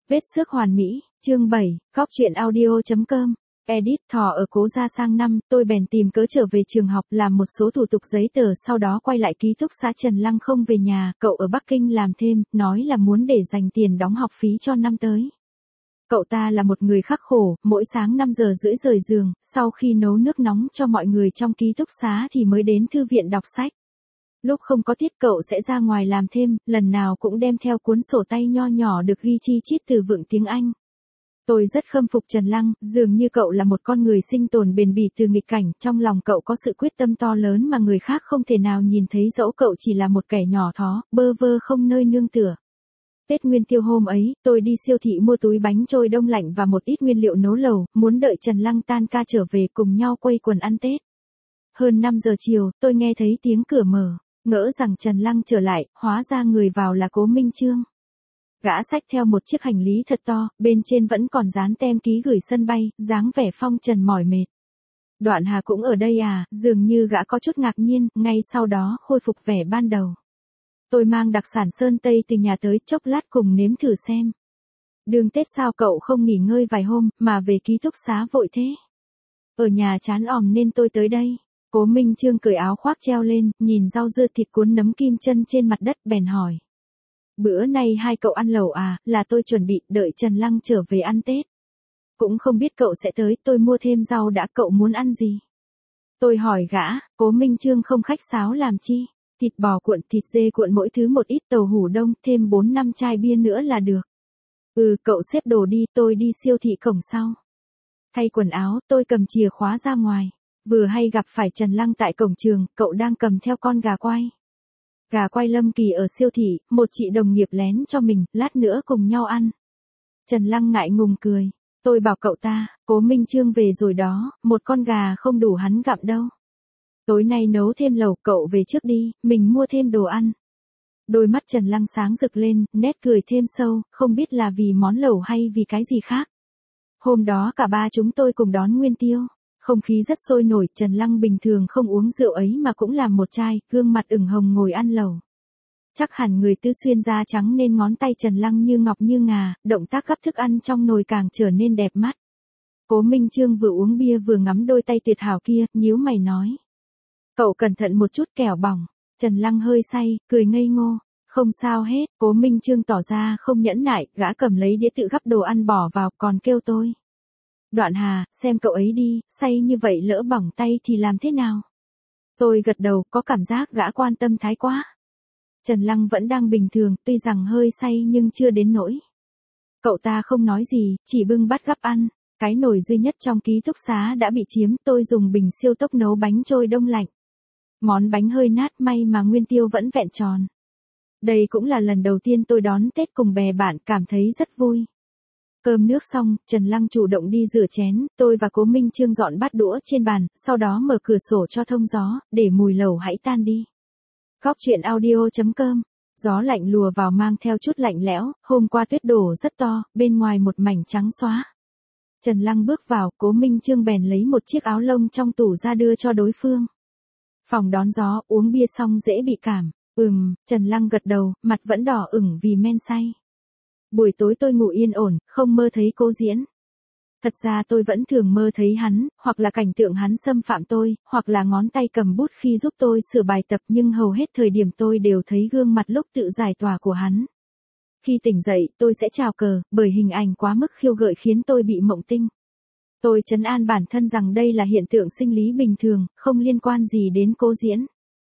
Vết xước hoàn mỹ, chương 7, Cóc truyện audio.com. Edit thò ở Cố Gia sang năm, tôi bèn tìm cớ trở về trường học làm một số thủ tục giấy tờ, sau đó quay lại ký túc xá. Trần Lăng không về nhà, cậu ở Bắc Kinh làm thêm, nói là muốn để dành tiền đóng học phí cho năm tới. Cậu ta là một người khắc khổ, mỗi sáng 5 giờ rưỡi rời giường, sau khi nấu nước nóng cho mọi người trong ký túc xá thì mới đến thư viện đọc sách. Lúc không có tiết cậu sẽ ra ngoài làm thêm, lần nào cũng đem theo cuốn sổ tay nho nhỏ được ghi chi chít từ vựng tiếng Anh. Tôi rất khâm phục Trần Lăng, dường như cậu là một con người sinh tồn bền bỉ từ nghịch cảnh, trong lòng cậu có sự quyết tâm to lớn mà người khác không thể nào nhìn thấy, dẫu cậu chỉ là một kẻ nhỏ thó, bơ vơ không nơi nương tựa. Tết Nguyên Tiêu hôm ấy, tôi đi siêu thị mua túi bánh trôi đông lạnh và một ít nguyên liệu nấu lẩu, muốn đợi Trần Lăng tan ca trở về cùng nhau quây quần ăn Tết. Hơn 5 giờ chiều, tôi nghe thấy tiếng cửa mở, ngỡ rằng Trần Lăng trở lại, hóa ra người vào là Cố Minh Chương. Gã xách theo một chiếc hành lý thật to, bên trên vẫn còn dán tem ký gửi sân bay, dáng vẻ phong trần mỏi mệt. Đoạn Hà cũng ở đây à? Dường như gã có chút ngạc nhiên, ngay sau đó khôi phục vẻ ban đầu. Tôi mang đặc sản Sơn Tây từ nhà tới, chốc lát cùng nếm thử xem. Đường Tết sao cậu không nghỉ ngơi vài hôm, mà về ký túc xá vội thế? Ở nhà chán òm nên tôi tới đây. Cố Minh Chương cởi áo khoác treo lên, nhìn rau dưa thịt cuốn nấm kim chân trên mặt đất bèn hỏi. Bữa nay hai cậu ăn lẩu à? Là tôi chuẩn bị, đợi Trần Lăng trở về ăn Tết. Cũng không biết cậu sẽ tới, tôi mua thêm rau đã, cậu muốn ăn gì? Tôi hỏi gã. Cố Minh Chương không khách sáo làm chi. Thịt bò cuộn, thịt dê cuộn, mỗi thứ một ít, tàu hủ đông, thêm 4-5 chai bia nữa là được. Cậu xếp đồ đi, tôi đi siêu thị cổng sau. Thay quần áo, tôi cầm chìa khóa ra ngoài. Vừa hay gặp phải Trần Lăng tại cổng trường, cậu đang cầm theo con gà quay. Gà quay Lâm Kỳ ở siêu thị, một chị đồng nghiệp lén cho mình, lát nữa cùng nhau ăn. Trần Lăng ngại ngùng cười. Tôi bảo cậu ta, Cố Minh Chương về rồi đó, một con gà không đủ hắn gặm đâu. Tối nay nấu thêm lẩu, cậu về trước đi, mình mua thêm đồ ăn. Đôi mắt Trần Lăng sáng rực lên, nét cười thêm sâu, không biết là vì món lẩu hay vì cái gì khác. Hôm đó cả ba chúng tôi cùng đón Nguyên Tiêu. Không khí rất sôi nổi, Trần Lăng bình thường không uống rượu ấy mà cũng làm một chai, gương mặt ửng hồng ngồi ăn lẩu. Chắc hẳn người Tư Xuyên da trắng nên ngón tay Trần Lăng như ngọc như ngà, động tác gắp thức ăn trong nồi càng trở nên đẹp mắt. Cố Minh Chương vừa uống bia vừa ngắm đôi tay tuyệt hảo kia, nhíu mày nói. Cậu cẩn thận một chút kẻo bỏng. Trần Lăng hơi say, cười ngây ngô. Không sao hết. Cố Minh Chương tỏ ra không nhẫn nại, gã cầm lấy đĩa tự gắp đồ ăn bỏ vào, còn kêu tôi. Đoạn Hà, xem cậu ấy đi, say như vậy lỡ bỏng tay thì làm thế nào? Tôi gật đầu, có cảm giác gã quan tâm thái quá. Trần Lăng vẫn đang bình thường, tuy rằng hơi say nhưng chưa đến nỗi. Cậu ta không nói gì, chỉ bưng bát gắp ăn. Cái nồi duy nhất trong ký túc xá đã bị chiếm, tôi dùng bình siêu tốc nấu bánh trôi đông lạnh. Món bánh hơi nát, may mà Nguyên Tiêu vẫn vẹn tròn. Đây cũng là lần đầu tiên tôi đón Tết cùng bè bạn, cảm thấy rất vui. Cơm nước xong, Trần Lăng chủ động đi rửa chén, tôi và Cố Minh Chương dọn bát đũa trên bàn, sau đó mở cửa sổ cho thông gió, để mùi lẩu hãy tan đi. Cóc truyện audio.com. Gió lạnh lùa vào mang theo chút lạnh lẽo, hôm qua tuyết đổ rất to, bên ngoài một mảnh trắng xóa. Trần Lăng bước vào, Cố Minh Chương bèn lấy một chiếc áo lông trong tủ ra đưa cho đối phương. Phòng đón gió, uống bia xong dễ bị cảm. Trần Lăng gật đầu, mặt vẫn đỏ ửng vì men say. Buổi tối tôi ngủ yên ổn, không mơ thấy Cố Diễn. Thật ra tôi vẫn thường mơ thấy hắn, hoặc là cảnh tượng hắn xâm phạm tôi, hoặc là ngón tay cầm bút khi giúp tôi sửa bài tập, nhưng hầu hết thời điểm tôi đều thấy gương mặt lúc tự giải tỏa của hắn. Khi tỉnh dậy, tôi sẽ chào cờ, bởi hình ảnh quá mức khiêu gợi khiến tôi bị mộng tinh. Tôi trấn an bản thân rằng đây là hiện tượng sinh lý bình thường, không liên quan gì đến Cố Diễn.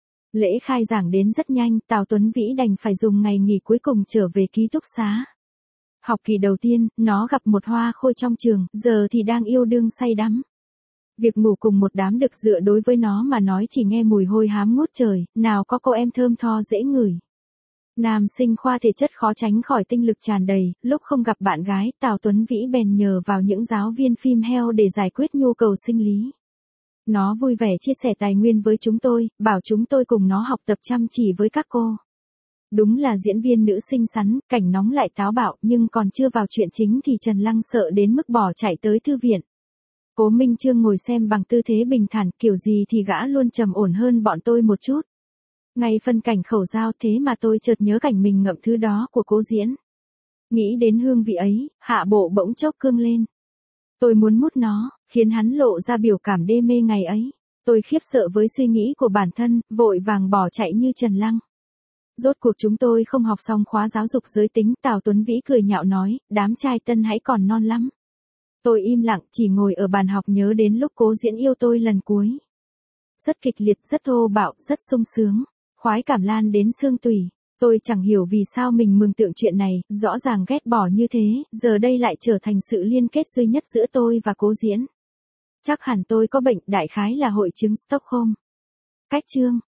Lễ khai giảng đến rất nhanh, Tào Tuấn Vĩ đành phải dùng ngày nghỉ cuối cùng trở về ký túc xá. Học kỳ đầu tiên, nó gặp một hoa khôi trong trường, giờ thì đang yêu đương say đắm. Việc ngủ cùng một đám đực dựa đối với nó mà nói chỉ nghe mùi hôi hám ngút trời, nào có cô em thơm tho dễ ngửi. Nam sinh khoa thể chất khó tránh khỏi tinh lực tràn đầy, lúc không gặp bạn gái, Tào Tuấn Vĩ bèn nhờ vào những giáo viên phim heo để giải quyết nhu cầu sinh lý. Nó vui vẻ chia sẻ tài nguyên với chúng tôi, bảo chúng tôi cùng nó học tập chăm chỉ với các cô. Đúng là diễn viên nữ xinh xắn, cảnh nóng lại táo bạo, nhưng còn chưa vào chuyện chính thì Trần Lăng sợ đến mức bỏ chạy tới thư viện. Cố Minh Chương ngồi xem bằng tư thế bình thản, kiểu gì thì gã luôn trầm ổn hơn bọn tôi một chút. Ngay phân cảnh khẩu giao thế mà tôi chợt nhớ cảnh mình ngậm thứ đó của Cố Diễn. Nghĩ đến hương vị ấy, hạ bộ bỗng chốc cương lên. Tôi muốn mút nó, khiến hắn lộ ra biểu cảm đê mê ngày ấy. Tôi khiếp sợ với suy nghĩ của bản thân, vội vàng bỏ chạy như Trần Lăng. Rốt cuộc chúng tôi không học xong khóa giáo dục giới tính, Tào Tuấn Vĩ cười nhạo nói, đám trai tân hãy còn non lắm. Tôi im lặng, chỉ ngồi ở bàn học nhớ đến lúc Cố Diễn yêu tôi lần cuối. Rất kịch liệt, rất thô bạo, rất sung sướng. Khoái cảm lan đến xương tủy. Tôi chẳng hiểu vì sao mình mường tượng chuyện này, rõ ràng ghét bỏ như thế, giờ đây lại trở thành sự liên kết duy nhất giữa tôi và Cố Diễn. Chắc hẳn tôi có bệnh, đại khái là hội chứng Stockholm. Cách chương